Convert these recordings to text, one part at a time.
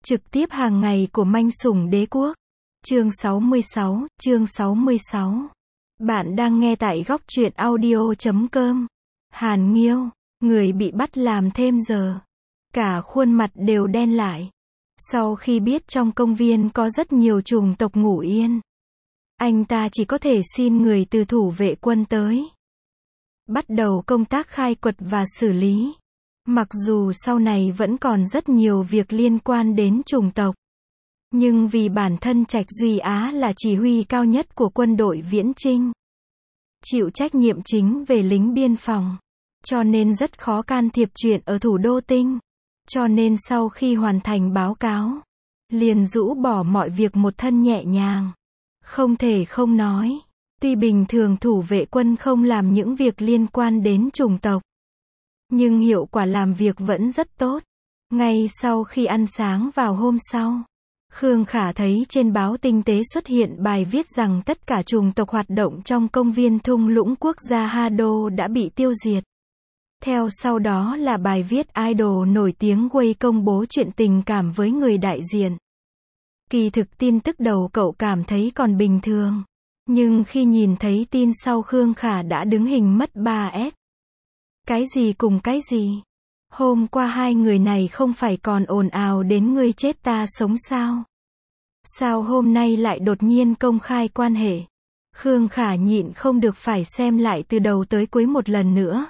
Trực tiếp hàng ngày của manh sủng đế quốc. Chương 66. Bạn đang nghe tại góc truyện audio.com. Hàn Nghiêu, người bị bắt làm thêm giờ. Cả khuôn mặt đều đen lại. Sau khi biết trong công viên có rất nhiều chủng tộc ngủ yên, anh ta chỉ có thể xin người từ thủ vệ quân tới. Bắt đầu công tác khai quật và xử lý. Mặc dù sau này vẫn còn rất nhiều việc liên quan đến chủng tộc, nhưng vì bản thân Trạch Duy Á là chỉ huy cao nhất của quân đội Viễn Chinh, chịu trách nhiệm chính về lính biên phòng, cho nên rất khó can thiệp chuyện ở thủ đô Tinh. Cho nên sau khi hoàn thành báo cáo, liền rũ bỏ mọi việc một thân nhẹ nhàng. Không thể không nói, tuy bình thường thủ vệ quân không làm những việc liên quan đến chủng tộc, nhưng hiệu quả làm việc vẫn rất tốt. Ngay sau khi ăn sáng vào hôm sau, Khương Khả thấy trên báo Tinh tế xuất hiện bài viết rằng tất cả chủng tộc hoạt động trong công viên thung lũng quốc gia Hà Đô đã bị tiêu diệt. Theo sau đó là bài viết idol nổi tiếng Wei công bố chuyện tình cảm với người đại diện. Kỳ thực tin tức đầu cậu cảm thấy còn bình thường, nhưng khi nhìn thấy tin sau Khương Khả đã đứng hình mất 3S. Cái gì cùng cái gì? Hôm qua hai người này không phải còn ồn ào đến ngươi chết ta sống sao? Sao hôm nay lại đột nhiên công khai quan hệ? Khương Khả nhịn không được phải xem lại từ đầu tới cuối một lần nữa.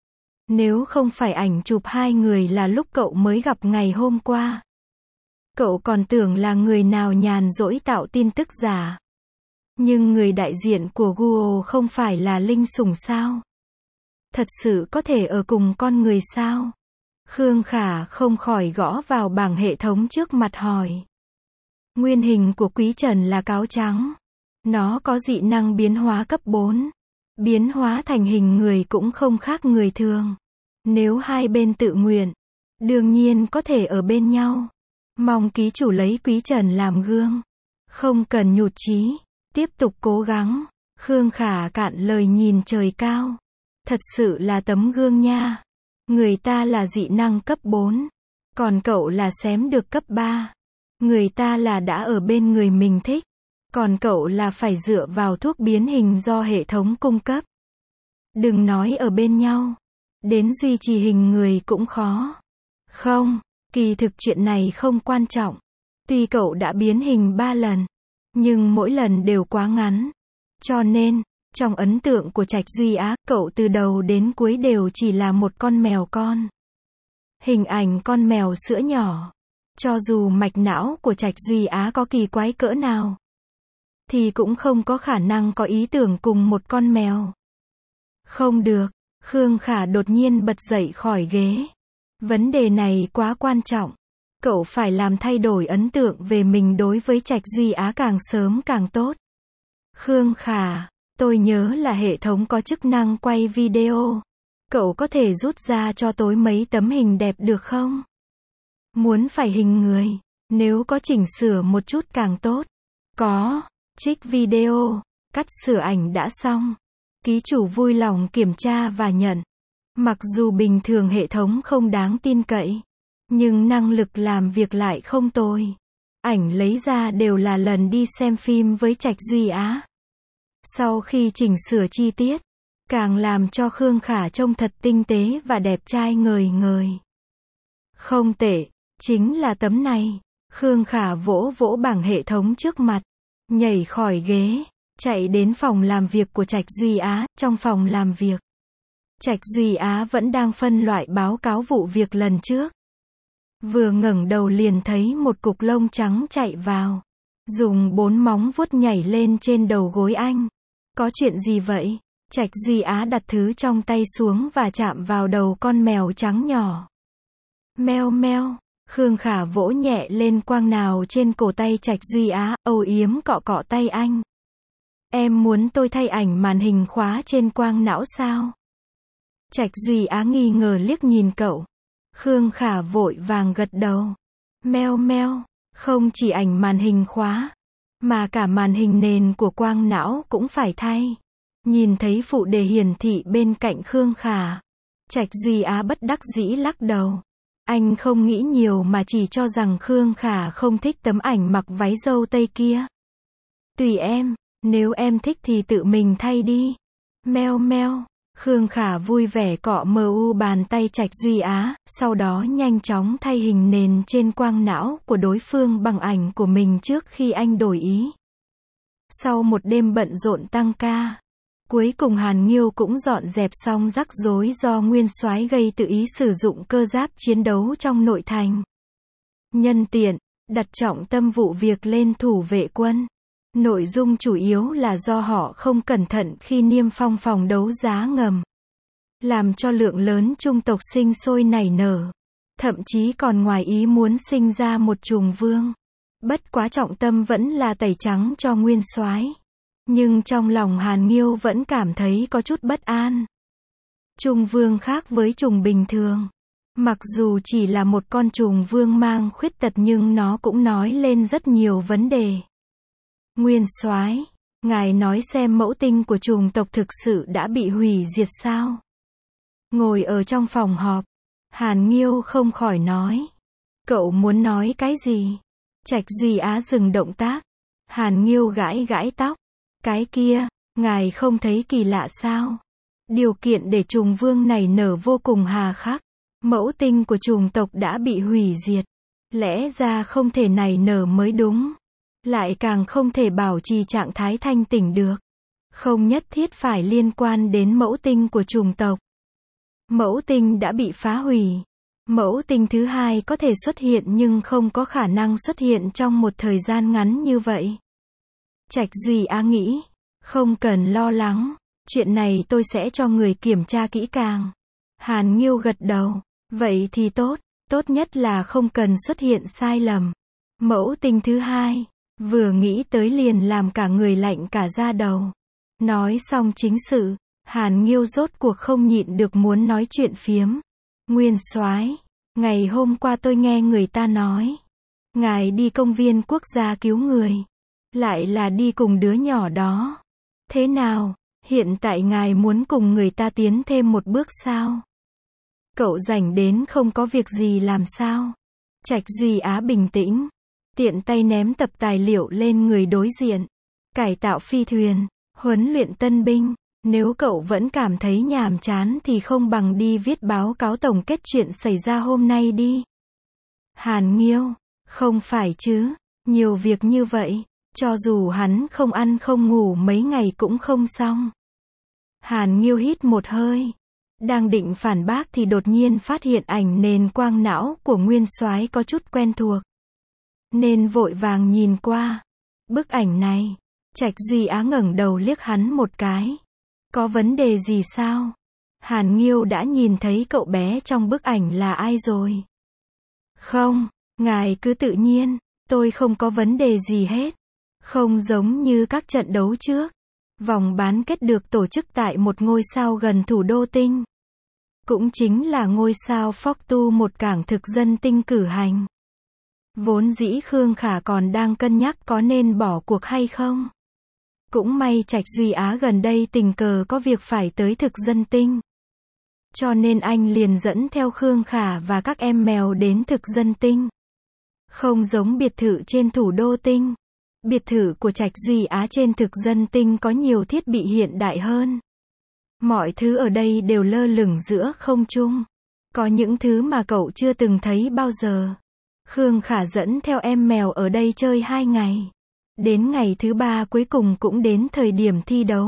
Nếu không phải ảnh chụp hai người là lúc cậu mới gặp ngày hôm qua, cậu còn tưởng là người nào nhàn rỗi tạo tin tức giả. Nhưng người đại diện của Google không phải là linh sủng sao? Thật sự có thể ở cùng con người sao? Khương Khả không khỏi gõ vào bảng hệ thống trước mặt hỏi. Nguyên hình của Quý Trần là cáo trắng. Nó có dị năng biến hóa cấp 4. Biến hóa thành hình người cũng không khác người thường. Nếu hai bên tự nguyện, đương nhiên có thể ở bên nhau. Mong ký chủ lấy Quý Trần làm gương. Không cần nhụt chí, tiếp tục cố gắng. Khương Khả cạn lời nhìn trời cao. Thật sự là tấm gương nha. Người ta là dị năng cấp 4, còn cậu là xém được cấp 3. Người ta là đã ở bên người mình thích, còn cậu là phải dựa vào thuốc biến hình do hệ thống cung cấp. Đừng nói ở bên nhau, đến duy trì hình người cũng khó. Không, kỳ thực chuyện này không quan trọng. Tuy cậu đã biến hình 3 lần, nhưng mỗi lần đều quá ngắn. Cho nên, trong ấn tượng của Trạch Duy Á, cậu từ đầu đến cuối đều chỉ là một con mèo con. Hình ảnh con mèo sữa nhỏ. Cho dù mạch não của Trạch Duy Á có kỳ quái cỡ nào, thì cũng không có khả năng có ý tưởng cùng một con mèo. Không được, Khương Khả đột nhiên bật dậy khỏi ghế. Vấn đề này quá quan trọng. Cậu phải làm thay đổi ấn tượng về mình đối với Trạch Duy Á càng sớm càng tốt. Khương Khả, tôi nhớ là hệ thống có chức năng quay video. Cậu có thể rút ra cho tôi mấy tấm hình đẹp được không? Muốn phải hình người, nếu có chỉnh sửa một chút càng tốt. Có, trích video, cắt sửa ảnh đã xong. Ký chủ vui lòng kiểm tra và nhận. Mặc dù bình thường hệ thống không đáng tin cậy, nhưng năng lực làm việc lại không tồi. Ảnh lấy ra đều là lần đi xem phim với Trạch Duy Á. Sau khi chỉnh sửa chi tiết, càng làm cho Khương Khả trông thật tinh tế và đẹp trai ngời ngời. Không tệ, chính là tấm này. Khương Khả vỗ vỗ bảng hệ thống trước mặt, nhảy khỏi ghế, chạy đến phòng làm việc của Trạch Duy Á. Trong phòng làm việc, Trạch Duy Á vẫn đang phân loại báo cáo vụ việc lần trước. Vừa ngẩng đầu liền thấy một cục lông trắng chạy vào, dùng 4 móng vuốt nhảy lên trên đầu gối anh. Có chuyện gì vậy? Trạch Duy Á đặt thứ trong tay xuống và chạm vào đầu con mèo trắng nhỏ. Meo meo. Khương Khả vỗ nhẹ lên quang nào trên cổ tay Trạch Duy Á, âu yếm cọ cọ tay anh. Em muốn tôi thay ảnh màn hình khóa trên quang não sao? Trạch Duy Á nghi ngờ liếc nhìn cậu. Khương Khả vội vàng gật đầu. Meo meo, không chỉ ảnh màn hình khóa, mà cả màn hình nền của quang não cũng phải thay. Nhìn thấy phụ đề hiển thị bên cạnh Khương Khả, Trạch Duy Á bất đắc dĩ lắc đầu. Anh không nghĩ nhiều mà chỉ cho rằng Khương Khả không thích tấm ảnh mặc váy dâu tây kia. Tùy em, nếu em thích thì tự mình thay đi. Meo meo. Khương Khả vui vẻ cọ mu bàn tay Trạch Duy Á, sau đó nhanh chóng thay hình nền trên quang não của đối phương bằng ảnh của mình trước khi anh đổi ý. Sau một đêm bận rộn tăng ca, cuối cùng Hàn Nghiêu cũng dọn dẹp xong rắc rối do Nguyên Soái gây tự ý sử dụng cơ giáp chiến đấu trong nội thành. Nhân tiện, đặt trọng tâm vụ việc lên thủ vệ quân. Nội dung chủ yếu là do họ không cẩn thận khi niêm phong phòng đấu giá ngầm, làm cho lượng lớn trung tộc sinh sôi nảy nở, thậm chí còn ngoài ý muốn sinh ra một trùng vương. Bất quá trọng tâm vẫn là tẩy trắng cho Nguyên Soái. Nhưng trong lòng Hàn Nghiêu vẫn cảm thấy có chút bất an. Trùng vương khác với trùng bình thường. Mặc dù chỉ là một con trùng vương mang khuyết tật nhưng nó cũng nói lên rất nhiều vấn đề. Nguyên Soái, ngài nói xem mẫu tinh của chủng tộc thực sự đã bị hủy diệt sao? Ngồi ở trong phòng họp, Hàn Nghiêu không khỏi nói. Cậu muốn nói cái gì? Trạch Duy Á dừng động tác. Hàn Nghiêu gãi gãi tóc. Cái kia, ngài không thấy kỳ lạ sao? Điều kiện để trùng vương này nở vô cùng hà khắc. Mẫu tinh của chủng tộc đã bị hủy diệt. Lẽ ra không thể nảy nở mới đúng. Lại càng không thể bảo trì trạng thái thanh tỉnh được. Không nhất thiết phải liên quan đến mẫu tinh của chủng tộc. Mẫu tinh đã bị phá hủy. Mẫu tinh thứ hai có thể xuất hiện nhưng không có khả năng xuất hiện trong một thời gian ngắn như vậy. Trạch Duy Á nghĩ, không cần lo lắng, chuyện này tôi sẽ cho người kiểm tra kỹ càng. Hàn Nghiêu gật đầu, vậy thì tốt, tốt nhất là không cần xuất hiện sai lầm. Mẫu tinh thứ hai, vừa nghĩ tới liền làm cả người lạnh cả da đầu. Nói xong chính sự, Hàn Nghiêu rốt cuộc không nhịn được muốn nói chuyện phiếm. Nguyên Soái, ngày hôm qua tôi nghe người ta nói, ngài đi công viên quốc gia cứu người, lại là đi cùng đứa nhỏ đó. Thế nào, hiện tại ngài muốn cùng người ta tiến thêm một bước sao? Cậu rảnh đến không có việc gì làm sao? Trạch Duy Á bình tĩnh, tiện tay ném tập tài liệu lên người đối diện. Cải tạo phi thuyền, huấn luyện tân binh. Nếu cậu vẫn cảm thấy nhàm chán thì không bằng đi viết báo cáo tổng kết chuyện xảy ra hôm nay đi. Hàn Nghiêu, không phải chứ, nhiều việc như vậy, cho dù hắn không ăn không ngủ mấy ngày cũng không xong. Hàn Nghiêu hít một hơi, đang định phản bác thì đột nhiên phát hiện ảnh nền quang não của Nguyên Soái có chút quen thuộc. Nên vội vàng nhìn qua. Bức ảnh này, Trạch Duy Á ngẩng đầu liếc hắn một cái. Có vấn đề gì sao? Hàn Nghiêu đã nhìn thấy cậu bé trong bức ảnh là ai rồi? Không, ngài cứ tự nhiên, tôi không có vấn đề gì hết. Không giống như các trận đấu trước. Vòng bán kết được tổ chức tại một ngôi sao gần thủ đô tinh. Cũng chính là ngôi sao Phoktu, một cảng thực dân tinh cử hành. Vốn dĩ Khương Khả còn đang cân nhắc có nên bỏ cuộc hay không. Cũng may Trạch Duy Á gần đây tình cờ có việc phải tới thực dân tinh. Cho nên anh liền dẫn theo Khương Khả và các em mèo đến thực dân tinh. Không giống biệt thự trên thủ đô tinh. Biệt thự của Trạch Duy Á trên thực dân tinh có nhiều thiết bị hiện đại hơn. Mọi thứ ở đây đều lơ lửng giữa không trung. Có những thứ mà cậu chưa từng thấy bao giờ. Khương Khả dẫn theo em mèo ở đây chơi 2 ngày. Đến ngày thứ 3 cuối cùng cũng đến thời điểm thi đấu.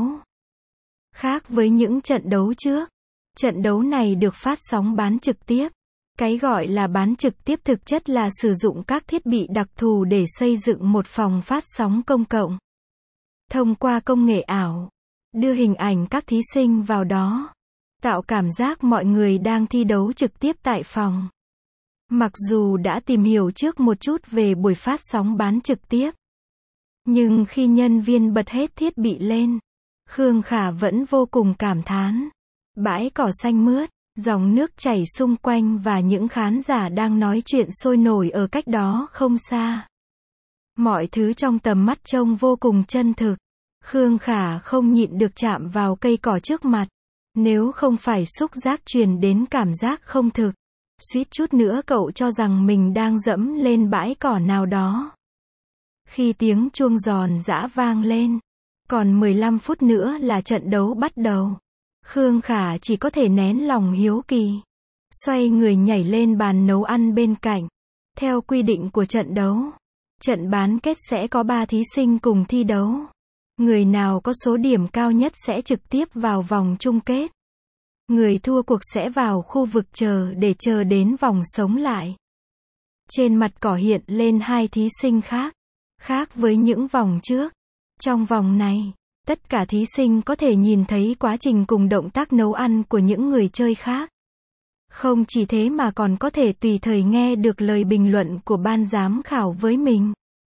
Khác với những trận đấu trước, trận đấu này được phát sóng bán trực tiếp. Cái gọi là bán trực tiếp thực chất là sử dụng các thiết bị đặc thù để xây dựng một phòng phát sóng công cộng. Thông qua công nghệ ảo, đưa hình ảnh các thí sinh vào đó, tạo cảm giác mọi người đang thi đấu trực tiếp tại phòng. Mặc dù đã tìm hiểu trước một chút về buổi phát sóng bán trực tiếp, nhưng khi nhân viên bật hết thiết bị lên, Khương Khả vẫn vô cùng cảm thán. Bãi cỏ xanh mướt, dòng nước chảy xung quanh và những khán giả đang nói chuyện sôi nổi ở cách đó không xa. Mọi thứ trong tầm mắt trông vô cùng chân thực. Khương Khả không nhịn được chạm vào cây cỏ trước mặt. Nếu không phải xúc giác truyền đến cảm giác không thực, Suýt chút nữa cậu cho rằng mình đang dẫm lên bãi cỏ nào đó. Khi tiếng chuông giòn giã vang lên, còn 15 phút nữa là trận đấu bắt đầu. Khương Khả chỉ có thể nén lòng hiếu kỳ. Xoay người nhảy lên bàn nấu ăn bên cạnh. Theo quy định của trận đấu, trận bán kết sẽ có 3 thí sinh cùng thi đấu. Người nào có số điểm cao nhất sẽ trực tiếp vào vòng chung kết. Người thua cuộc sẽ vào khu vực chờ để chờ đến vòng sống lại. Trên mặt cỏ hiện lên 2 thí sinh khác. Khác với những vòng trước. Trong vòng này, tất cả thí sinh có thể nhìn thấy quá trình cùng động tác nấu ăn của những người chơi khác. Không chỉ thế mà còn có thể tùy thời nghe được lời bình luận của ban giám khảo với mình.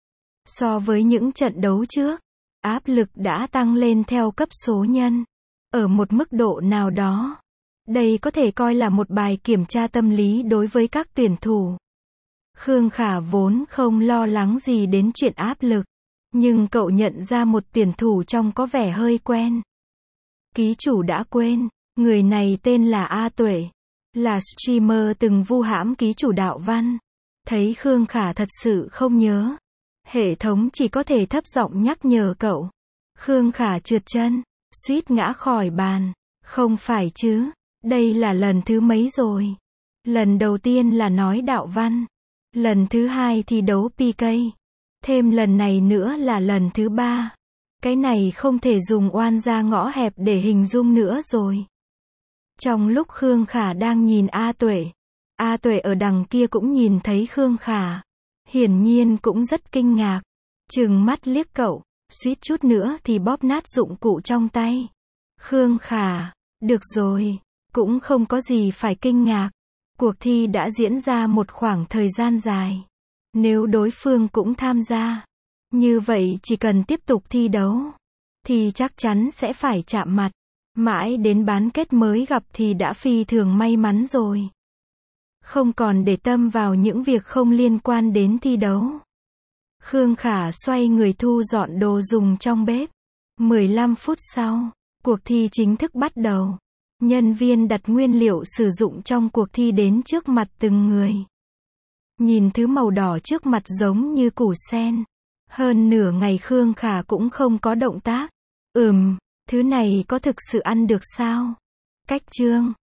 So với những trận đấu trước, áp lực đã tăng lên theo cấp số nhân. Ở một mức độ nào đó, đây có thể coi là một bài kiểm tra tâm lý đối với các tuyển thủ. Khương Khả vốn không lo lắng gì đến chuyện áp lực, nhưng cậu nhận ra một tuyển thủ trông có vẻ hơi quen. Ký chủ đã quên, người này tên là A Tuệ, là streamer từng vu hãm ký chủ Đạo Văn. Thấy Khương Khả thật sự không nhớ, hệ thống chỉ có thể thấp giọng nhắc nhở cậu. Khương Khả trượt chân, suýt ngã khỏi bàn. Không phải chứ, đây là lần thứ mấy rồi? Lần đầu tiên là nói Đạo Văn, lần thứ hai thì đấu PK, thêm lần này nữa là lần thứ 3. Cái này không thể dùng oan gia ngõ hẹp để hình dung nữa rồi. Trong lúc Khương Khả đang nhìn A Tuệ ở đằng kia cũng nhìn thấy Khương Khả. Hiển nhiên cũng rất kinh ngạc. Trừng mắt liếc cậu, suýt chút nữa thì bóp nát dụng cụ trong tay. Khương Khả, được rồi, cũng không có gì phải kinh ngạc. Cuộc thi đã diễn ra một khoảng thời gian dài. Nếu đối phương cũng tham gia, như vậy chỉ cần tiếp tục thi đấu, thì chắc chắn sẽ phải chạm mặt. Mãi đến bán kết mới gặp thì đã phi thường may mắn rồi. Không còn để tâm vào những việc không liên quan đến thi đấu. Khương Khả xoay người thu dọn đồ dùng trong bếp. 15 phút sau, cuộc thi chính thức bắt đầu. Nhân viên đặt nguyên liệu sử dụng trong cuộc thi đến trước mặt từng người. Nhìn thứ màu đỏ trước mặt giống như củ sen. Hơn nửa ngày Khương Khả cũng không có động tác. Thứ này có thực sự ăn được sao? Cách chương